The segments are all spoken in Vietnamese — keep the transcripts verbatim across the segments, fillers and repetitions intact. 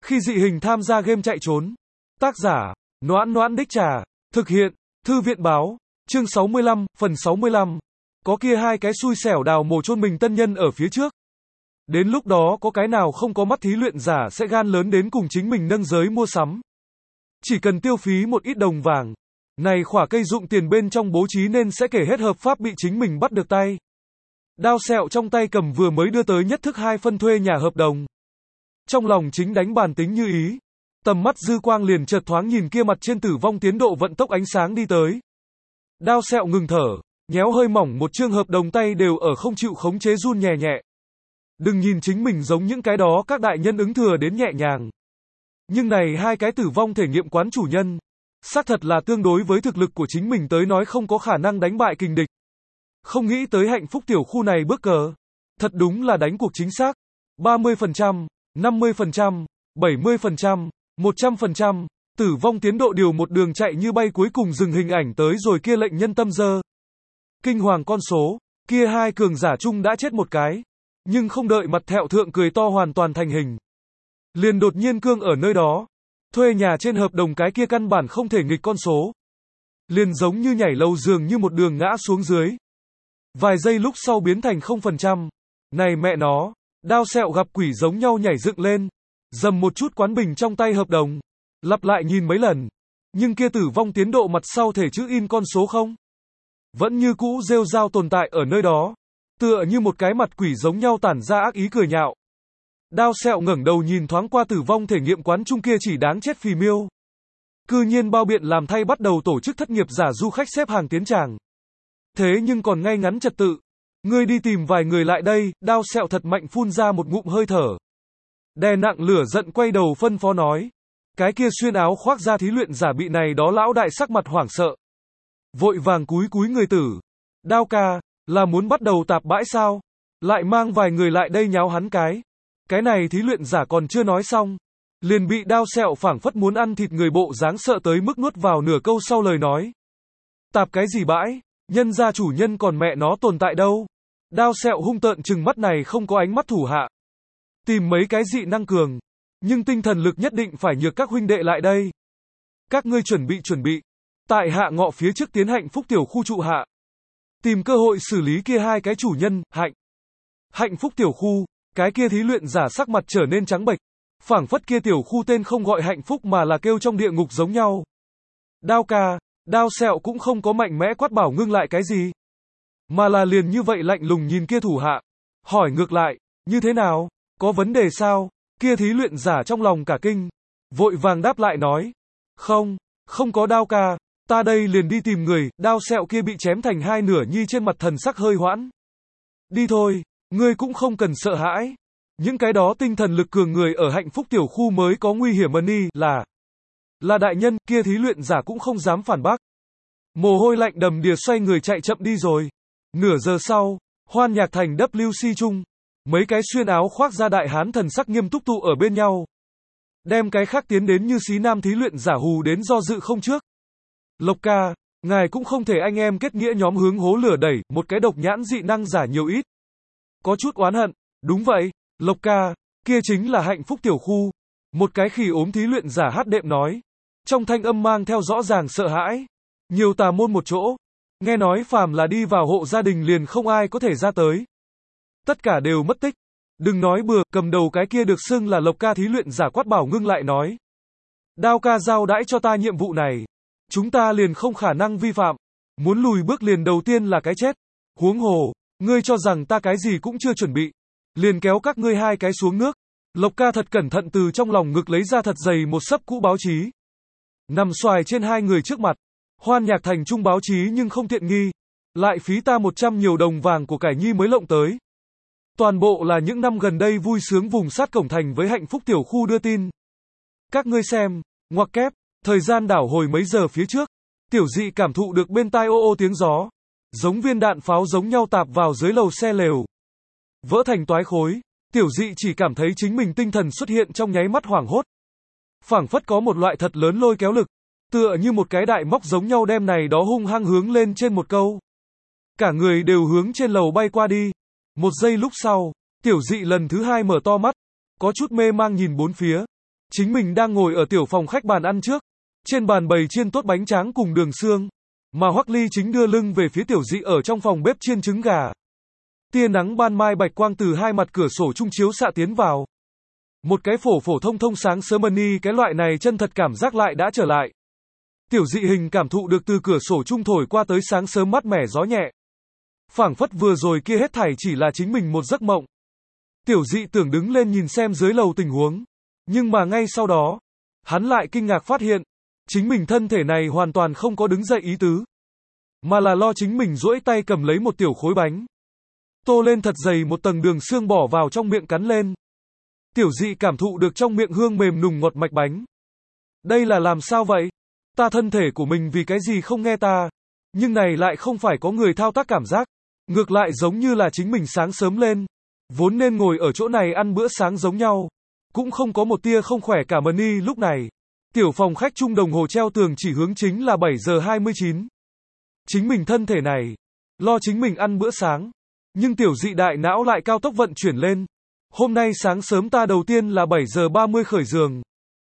Khi dị hình tham gia game chạy trốn. Tác giả, Noãn Noãn Đích Trà. Thực hiện, Thư viện báo. Chương sáu mươi lăm, phần sáu mươi lăm. Có kia hai cái xui xẻo đào mồ chôn mình tân nhân ở phía trước. Đến lúc đó có cái nào không có mắt thí luyện giả sẽ gan lớn đến cùng chính mình nâng giới mua sắm. Chỉ cần tiêu phí một ít đồng vàng. Này khỏa cây dụng tiền bên trong bố trí nên sẽ kể hết hợp pháp bị chính mình bắt được tay. Đao sẹo trong tay cầm vừa mới đưa tới nhất thức hai phân thuê nhà hợp đồng. Trong lòng chính đánh bàn tính như ý. Tầm mắt dư quang liền chợt thoáng nhìn kia mặt trên tử vong tiến độ vận tốc ánh sáng đi tới. Đao sẹo ngừng thở, nhéo hơi mỏng một chương hợp đồng tay đều ở không chịu khống chế run nhẹ nhẹ. Đừng nhìn chính mình giống những cái đó các đại nhân ứng thừa đến nhẹ nhàng. Nhưng này hai cái tử vong thể nghiệm quán chủ nhân. Xác thật là tương đối với thực lực của chính mình tới nói không có khả năng đánh bại kình địch. Không nghĩ tới hạnh phúc tiểu khu này bước cờ. Thật đúng là đánh cuộc chính xác. ba mươi phần trăm, năm mươi phần trăm, bảy mươi phần trăm, một trăm phần trăm. Tử vong tiến độ điều một đường chạy như bay cuối cùng dừng hình ảnh tới rồi kia lệnh nhân tâm dơ. Kinh hoàng con số, kia hai cường giả chung đã chết một cái. Nhưng không đợi mặt thẹo thượng cười to hoàn toàn thành hình. Liền đột nhiên cương ở nơi đó. Thuê nhà trên hợp đồng cái kia căn bản không thể nghịch con số. Liền giống như nhảy lầu giường như một đường ngã xuống dưới. Vài giây lúc sau biến thành không phần trăm. Này mẹ nó, đao sẹo gặp quỷ giống nhau nhảy dựng lên. Dầm một chút quán bình trong tay hợp đồng. Lặp lại nhìn mấy lần. Nhưng kia tử vong tiến độ mặt sau thể chữ in con số không? Vẫn như cũ rêu rao tồn tại ở nơi đó. Tựa như một cái mặt quỷ giống nhau tản ra ác ý cười nhạo. Đao sẹo ngẩng đầu nhìn thoáng qua tử vong thể nghiệm quán chung kia chỉ đáng chết phì miêu. Cư nhiên bao biện làm thay bắt đầu tổ chức thất nghiệp giả du khách xếp hàng tiến tràng. Thế nhưng còn ngay ngắn trật tự. Ngươi đi tìm vài người lại đây, đao sẹo thật mạnh phun ra một ngụm hơi thở. Đè nặng lửa giận quay đầu phân phó nói. Cái kia xuyên áo khoác ra thí luyện giả bị này đó lão đại sắc mặt hoảng sợ. Vội vàng cúi cúi người tử. Đao ca, là muốn bắt đầu tạp bãi sao? Lại mang vài người lại đây nháo hắn cái. Cái này thí luyện giả còn chưa nói xong. Liền bị đao sẹo phảng phất muốn ăn thịt người bộ dáng sợ tới mức nuốt vào nửa câu sau lời nói. Tạp cái gì bãi? Nhân gia chủ nhân còn mẹ nó tồn tại đâu? Đao sẹo hung tợn chừng mắt này không có ánh mắt thủ hạ. Tìm mấy cái dị năng cường. Nhưng tinh thần lực nhất định phải nhược các huynh đệ lại đây. Các ngươi chuẩn bị chuẩn bị. Tại hạ ngọ phía trước tiến hạnh phúc tiểu khu trụ hạ. Tìm cơ hội xử lý kia hai cái chủ nhân, hạnh. Hạnh phúc tiểu khu, cái kia thí luyện giả sắc mặt trở nên trắng bệch. Phảng phất kia tiểu khu tên không gọi hạnh phúc mà là kêu trong địa ngục giống nhau. Đao ca, đao sẹo cũng không có mạnh mẽ quát bảo ngưng lại cái gì. Mà là liền như vậy lạnh lùng nhìn kia thủ hạ. Hỏi ngược lại, như thế nào, có vấn đề sao? Kia thí luyện giả trong lòng cả kinh. Vội vàng đáp lại nói. Không, không có đao ca. Ta đây liền đi tìm người, đao sẹo kia bị chém thành hai nửa nhi trên mặt thần sắc hơi hoãn. Đi thôi, ngươi cũng không cần sợ hãi. Những cái đó tinh thần lực cường người ở hạnh phúc tiểu khu mới có nguy hiểm ân y là. Là đại nhân, kia thí luyện giả cũng không dám phản bác. Mồ hôi lạnh đầm đìa xoay người chạy chậm đi rồi. Nửa giờ sau, hoan nhạc thành W C chung. Mấy cái xuyên áo khoác ra đại hán thần sắc nghiêm túc tụ ở bên nhau. Đem cái khác tiến đến như xí nam thí luyện giả hù đến do dự không trước. Lộc ca, ngài cũng không thể anh em kết nghĩa nhóm hướng hố lửa đẩy, một cái độc nhãn dị năng giả nhiều ít. Có chút oán hận, đúng vậy, Lộc ca, kia chính là hạnh phúc tiểu khu. Một cái khỉ ốm thí luyện giả hát đệm nói. Trong thanh âm mang theo rõ ràng sợ hãi. Nhiều tà môn một chỗ. Nghe nói phàm là đi vào hộ gia đình liền không ai có thể ra tới. Tất cả đều mất tích. Đừng nói bừa, cầm đầu cái kia được xưng là Lộc ca thí luyện giả quát bảo ngưng lại nói. Đao ca giao đãi cho ta nhiệm vụ này. Chúng ta liền không khả năng vi phạm. Muốn lùi bước liền đầu tiên là cái chết. Huống hồ, ngươi cho rằng ta cái gì cũng chưa chuẩn bị. Liền kéo các ngươi hai cái xuống nước. Lộc ca thật cẩn thận từ trong lòng ngực lấy ra thật dày một sấp cũ báo chí. Nằm xoài trên hai người trước mặt. Hoan nhạc thành trung báo chí nhưng không tiện nghi. Lại phí ta một trăm nhiều đồng vàng của cải nhi mới lộng tới. Toàn bộ là những năm gần đây vui sướng vùng sát cổng thành với hạnh phúc tiểu khu đưa tin. Các ngươi xem, ngoặc kép, thời gian đảo hồi mấy giờ phía trước. Tiểu dị cảm thụ được bên tai ô ô tiếng gió. Giống viên đạn pháo giống nhau tạp vào dưới lầu xe lều. Vỡ thành toái khối. Tiểu dị chỉ cảm thấy chính mình tinh thần xuất hiện trong nháy mắt hoảng hốt. Phảng phất có một loại thật lớn lôi kéo lực. Tựa như một cái đại móc giống nhau đem này đó hung hăng hướng lên trên một câu. Cả người đều hướng trên lầu bay qua đi. Một giây lúc sau, tiểu dị lần thứ hai mở to mắt. Có chút mê mang nhìn bốn phía. Chính mình đang ngồi ở tiểu phòng khách bàn ăn trước. Trên bàn bày chiên tốt bánh tráng cùng đường xương. Mà Hoắc Ly chính đưa lưng về phía Tiểu Dị ở trong phòng bếp chiên trứng gà. Tia nắng ban mai bạch quang từ hai mặt cửa sổ trung chiếu xạ tiến vào. Một cái phổ phổ thông thông sáng sớm ni cái loại này chân thật cảm giác lại đã trở lại. Tiểu Dị Hình cảm thụ được từ cửa sổ trung thổi qua tới sáng sớm mát mẻ gió nhẹ. Phảng phất vừa rồi kia hết thảy chỉ là chính mình một giấc mộng. Tiểu Dị tưởng đứng lên nhìn xem dưới lầu tình huống. Nhưng mà ngay sau đó, hắn lại kinh ngạc phát hiện, chính mình thân thể này hoàn toàn không có đứng dậy ý tứ. Mà là lo chính mình duỗi tay cầm lấy một tiểu khối bánh. Tô lên thật dày một tầng đường xương bỏ vào trong miệng cắn lên. Tiểu Dị cảm thụ được trong miệng hương mềm nùng ngọt mạch bánh. Đây là làm sao vậy? Ta thân thể của mình vì cái gì không nghe ta? Nhưng này lại không phải có người thao tác cảm giác. Ngược lại giống như là chính mình sáng sớm lên. Vốn nên ngồi ở chỗ này ăn bữa sáng giống nhau. Cũng không có một tia không khỏe cả mần y lúc này. Tiểu phòng khách chung đồng hồ treo tường chỉ hướng chính là bảy giờ hai mươi chín. Chính mình thân thể này. Lo chính mình ăn bữa sáng. Nhưng Tiểu Dị đại não lại cao tốc vận chuyển lên. Hôm nay sáng sớm ta đầu tiên là bảy giờ ba mươi khởi giường.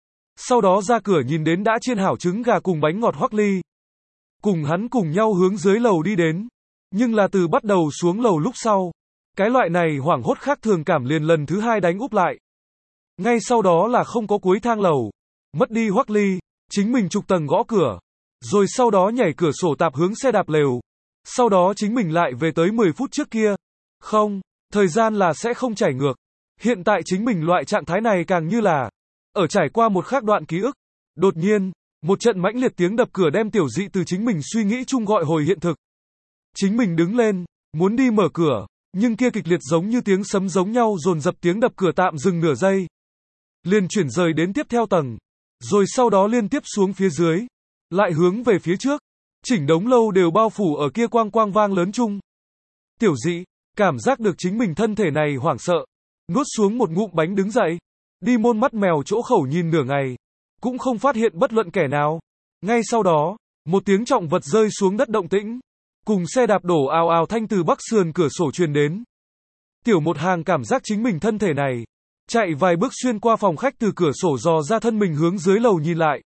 Sau đó ra cửa nhìn đến đã chiên hảo trứng gà cùng bánh ngọt Hoắc Ly. Cùng hắn cùng nhau hướng dưới lầu đi đến. Nhưng là từ bắt đầu xuống lầu lúc sau. Cái loại này hoảng hốt khác thường cảm liền lần thứ hai đánh úp lại. Ngay sau đó là không có cuối thang lầu. Mất đi Hoắc Ly. Chính mình trục tầng gõ cửa. Rồi sau đó nhảy cửa sổ tạp hướng xe đạp lều. Sau đó chính mình lại về tới mười phút trước kia. Không, thời gian là sẽ không chảy ngược. Hiện tại chính mình loại trạng thái này càng như là ở trải qua một khác đoạn ký ức. Đột nhiên, một trận mãnh liệt tiếng đập cửa đem Tiểu Dị từ chính mình suy nghĩ chung gọi hồi hiện thực. Chính mình đứng lên, muốn đi mở cửa, nhưng kia kịch liệt giống như tiếng sấm giống nhau dồn dập tiếng đập cửa tạm dừng nửa giây. Liền chuyển rời đến tiếp theo tầng, rồi sau đó liên tiếp xuống phía dưới, lại hướng về phía trước. Chỉnh đống lâu đều bao phủ ở kia quang quang vang lớn chung. Tiểu Dị cảm giác được chính mình thân thể này hoảng sợ, nuốt xuống một ngụm bánh đứng dậy, đi môn mắt mèo chỗ khẩu nhìn nửa ngày, cũng không phát hiện bất luận kẻ nào. Ngay sau đó, một tiếng trọng vật rơi xuống đất động tĩnh, cùng xe đạp đổ ào ào thanh từ bắc sườn cửa sổ truyền đến. Tiểu Một Hàng cảm giác chính mình thân thể này, chạy vài bước xuyên qua phòng khách từ cửa sổ dò ra thân mình hướng dưới lầu nhìn lại.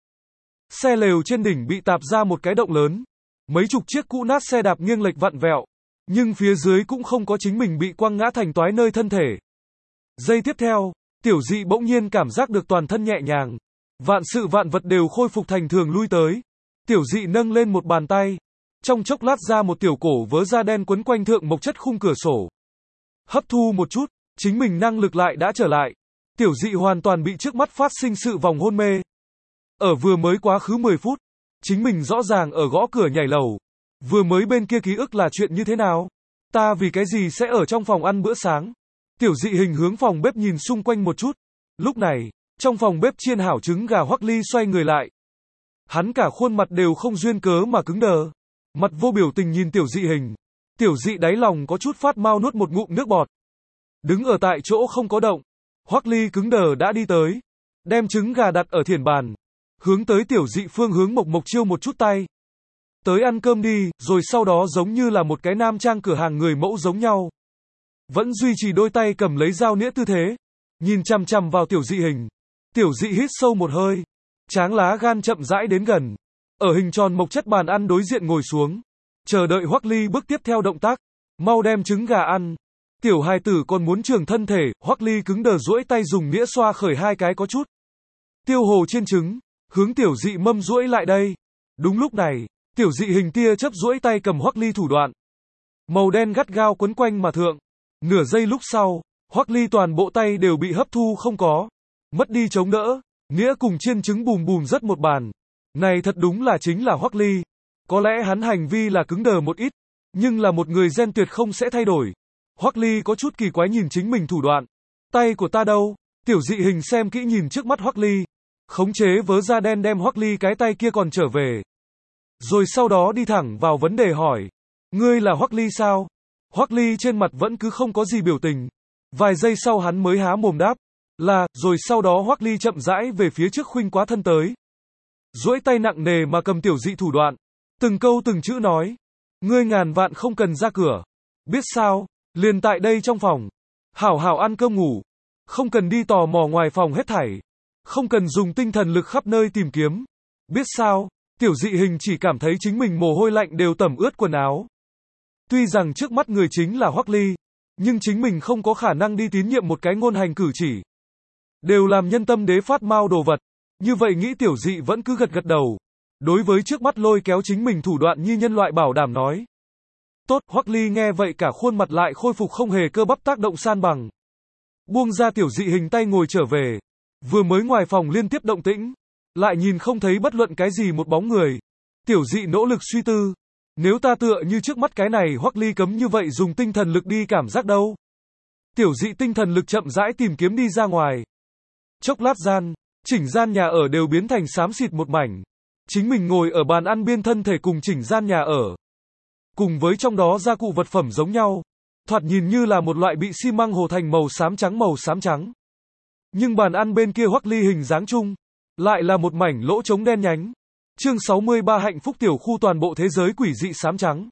Xe lều trên đỉnh bị tạp ra một cái động lớn, mấy chục chiếc cũ nát xe đạp nghiêng lệch vặn vẹo, nhưng phía dưới cũng không có chính mình bị quăng ngã thành toái nơi thân thể. Giây tiếp theo, Tiểu Dị bỗng nhiên cảm giác được toàn thân nhẹ nhàng, vạn sự vạn vật đều khôi phục thành thường lui tới. Tiểu Dị nâng lên một bàn tay, trong chốc lát ra một tiểu cổ vớ da đen quấn quanh thượng mộc chất khung cửa sổ. Hấp thu một chút, chính mình năng lực lại đã trở lại. Tiểu Dị hoàn toàn bị trước mắt phát sinh sự vòng hôn mê. Ở vừa mới quá khứ mười phút, chính mình rõ ràng ở gõ cửa nhảy lầu. Vừa mới bên kia ký ức là chuyện như thế nào? Ta vì cái gì sẽ ở trong phòng ăn bữa sáng? Tiểu Dị Hình hướng phòng bếp nhìn xung quanh một chút. Lúc này, trong phòng bếp chiên hảo trứng gà Hoắc Ly xoay người lại. Hắn cả khuôn mặt đều không duyên cớ mà cứng đờ. Mặt vô biểu tình nhìn Tiểu Dị Hình. Tiểu Dị đáy lòng có chút phát mau nuốt một ngụm nước bọt. Đứng ở tại chỗ không có động. Hoắc Ly cứng đờ đã đi tới. Đem trứng gà đặt ở thiền bàn. Hướng tới Tiểu Dị phương hướng mộc mộc chiêu một chút tay. Tới ăn cơm đi, rồi sau đó giống như là một cái nam trang cửa hàng người mẫu giống nhau. Vẫn duy trì đôi tay cầm lấy dao nĩa tư thế. Nhìn chằm chằm vào Tiểu Dị Hình. Tiểu Dị hít sâu một hơi. Tráng lá gan chậm rãi đến gần. Ở hình tròn mộc chất bàn ăn đối diện ngồi xuống. Chờ đợi Hoắc Ly bước tiếp theo động tác. Mau đem trứng gà ăn. Tiểu hài tử còn muốn trường thân thể. Hoắc Ly cứng đờ duỗi tay dùng nĩa xoa khởi hai cái có chút tiêu hồ trên trứng. Hướng Tiểu Dị mâm duỗi lại đây. Đúng lúc này, Tiểu Dị Hình tia chớp duỗi tay cầm Hoắc Ly thủ đoạn. Màu đen gắt gao quấn quanh mà thượng. Nửa giây lúc sau, Hoắc Ly toàn bộ tay đều bị hấp thu không có. Mất đi chống đỡ, nĩa cùng chiên trứng bùm bùm rất một bàn. Này thật đúng là chính là Hoắc Ly. Có lẽ hắn hành vi là cứng đờ một ít, nhưng là một người gen tuyệt không sẽ thay đổi. Hoắc Ly có chút kỳ quái nhìn chính mình thủ đoạn. Tay của ta đâu? Tiểu Dị Hình xem kỹ nhìn trước mắt Hoắc Ly. Khống chế vớ da đen đem Hoắc Ly cái tay kia còn trở về. Rồi sau đó đi thẳng vào vấn đề hỏi. Ngươi là Hoắc Ly sao? Hoắc Ly trên mặt vẫn cứ không có gì biểu tình. Vài giây sau hắn mới há mồm đáp. Là, rồi sau đó Hoắc Ly chậm rãi về phía trước khuynh quá thân tới. Duỗi tay nặng nề mà cầm Tiểu Dị thủ đoạn. Từng câu từng chữ nói. Ngươi ngàn vạn không cần ra cửa. Biết sao? Liền tại đây trong phòng. Hảo hảo ăn cơm ngủ. Không cần đi tò mò ngoài phòng hết thảy. Không cần dùng tinh thần lực khắp nơi tìm kiếm. Biết sao, tiểu dị hình chỉ cảm thấy chính mình mồ hôi lạnh đều tẩm ướt quần áo. Tuy rằng trước mắt người chính là Hoắc Ly, nhưng chính mình không có khả năng đi tín nhiệm một cái ngôn hành cử chỉ. Đều làm nhân tâm đế phát mau đồ vật. Như vậy nghĩ tiểu dị vẫn cứ gật gật đầu. Đối với trước mắt lôi kéo chính mình thủ đoạn như nhân loại bảo đảm nói. Tốt, Hoắc Ly nghe vậy cả khuôn mặt lại khôi phục không hề cơ bắp tác động san bằng. Buông ra tiểu dị hình tay ngồi trở về. Vừa mới ngoài phòng liên tiếp động tĩnh. Lại nhìn không thấy bất luận cái gì một bóng người. Tiểu dị nỗ lực suy tư. Nếu ta tựa như trước mắt cái này Hoắc Ly cấm như vậy dùng tinh thần lực đi cảm giác đâu. Tiểu dị tinh thần lực chậm rãi tìm kiếm đi ra ngoài. Chốc lát gian, chỉnh gian nhà ở đều biến thành xám xịt một mảnh. Chính mình ngồi ở bàn ăn biên thân thể cùng chỉnh gian nhà ở. Cùng với trong đó gia cụ vật phẩm giống nhau. Thoạt nhìn như là một loại bị xi măng hồ thành màu xám trắng màu xám trắng. Nhưng bàn ăn bên kia Hoắc Ly hình dáng chung. Lại là một mảnh lỗ trống đen nhánh. Chương sáu mươi ba hạnh phúc tiểu khu toàn bộ thế giới quỷ dị xám trắng.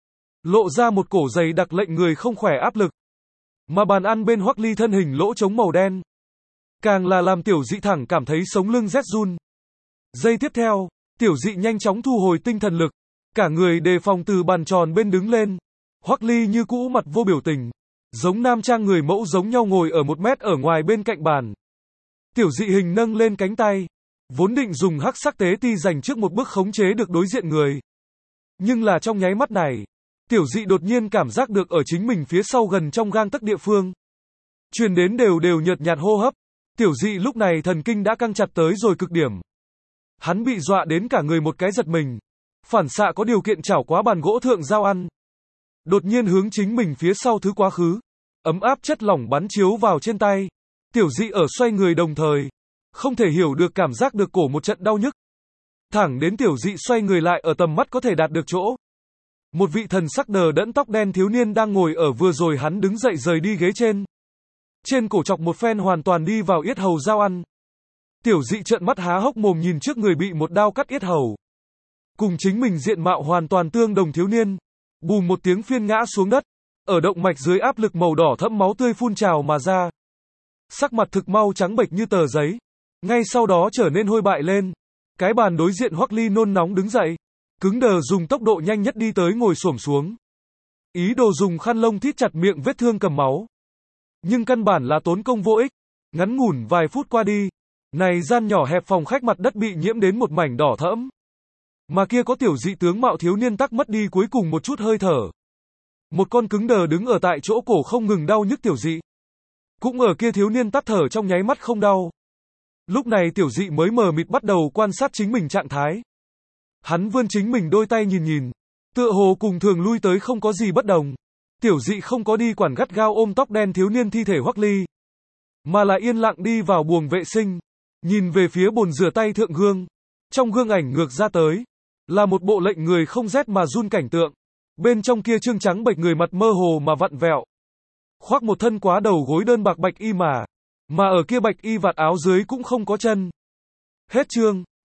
Lộ ra một cổ dày đặc lệnh người không khỏe áp lực. Mà bàn ăn bên Hoắc Ly thân hình lỗ trống màu đen. Càng là làm tiểu dị thẳng cảm thấy sống lưng rét run. Giây tiếp theo, tiểu dị nhanh chóng thu hồi tinh thần lực. Cả người đề phòng từ bàn tròn bên đứng lên. Hoắc Ly như cũ mặt vô biểu tình. Giống nam trang người mẫu giống nhau ngồi ở một mét ở ngoài bên cạnh bàn. Tiểu dị hình nâng lên cánh tay. Vốn định dùng hắc sắc tế ti dành trước một bước khống chế được đối diện người. Nhưng là trong nháy mắt này, tiểu dị đột nhiên cảm giác được ở chính mình phía sau gần trong gang tấc địa phương. Truyền đến đều đều nhợt nhạt hô hấp. Tiểu dị lúc này thần kinh đã căng chặt tới rồi cực điểm. Hắn bị dọa đến cả người một cái giật mình. Phản xạ có điều kiện chảo quá bàn gỗ thượng dao ăn. Đột nhiên hướng chính mình phía sau thứ quá khứ. Ấm áp chất lỏng bắn chiếu vào trên tay. Tiểu dị ở xoay người đồng thời. Không thể hiểu được cảm giác được cổ một trận đau nhức. Thẳng đến tiểu dị xoay người lại ở tầm mắt có thể đạt được chỗ. Một vị thần sắc đờ đẫn tóc đen thiếu niên đang ngồi ở vừa rồi hắn đứng dậy rời đi ghế trên. Trên cổ chọc một phen hoàn toàn đi vào yết hầu dao ăn. Tiểu dị trợn mắt há hốc mồm nhìn trước người bị một đao cắt yết hầu. Cùng chính mình diện mạo hoàn toàn tương đồng thiếu niên. Bùm một tiếng phiên ngã xuống đất. Ở động mạch dưới áp lực màu đỏ thẫm máu tươi phun trào mà ra. Sắc mặt thực mau trắng bệch như tờ giấy. Ngay sau đó trở nên hôi bại lên. Cái bàn đối diện Hoắc Ly nôn nóng đứng dậy. Cứng đờ dùng tốc độ nhanh nhất đi tới ngồi xổm xuống. Ý đồ dùng khăn lông thít chặt miệng vết thương cầm máu. Nhưng căn bản là tốn công vô ích. Ngắn ngủn vài phút qua đi. Này gian nhỏ hẹp phòng khách mặt đất bị nhiễm đến một mảnh đỏ thẫm. Mà kia có tiểu dị tướng mạo thiếu niên tắc mất đi cuối cùng một chút hơi thở. Một con cứng đờ đứng ở tại chỗ cổ không ngừng đau nhức tiểu dị. Cũng ở kia thiếu niên tắt thở trong nháy mắt không đau. Lúc này tiểu dị mới mờ mịt bắt đầu quan sát chính mình trạng thái. Hắn vươn chính mình đôi tay nhìn nhìn. Tựa hồ cùng thường lui tới không có gì bất đồng. Tiểu dị không có đi quản gắt gao ôm tóc đen thiếu niên thi thể Hoắc Ly. Mà là yên lặng đi vào buồng vệ sinh. Nhìn về phía bồn rửa tay thượng gương. Trong gương ảnh ngược ra tới. Là một bộ lệnh người không rét mà run cảnh tượng. Bên trong kia trương trắng bệch người mặt mơ hồ mà vặn vẹo. Khoác một thân quá đầu gối đơn bạc bạch y mà. Mà ở kia bạch y vạt áo dưới cũng không có chân. Hết chương.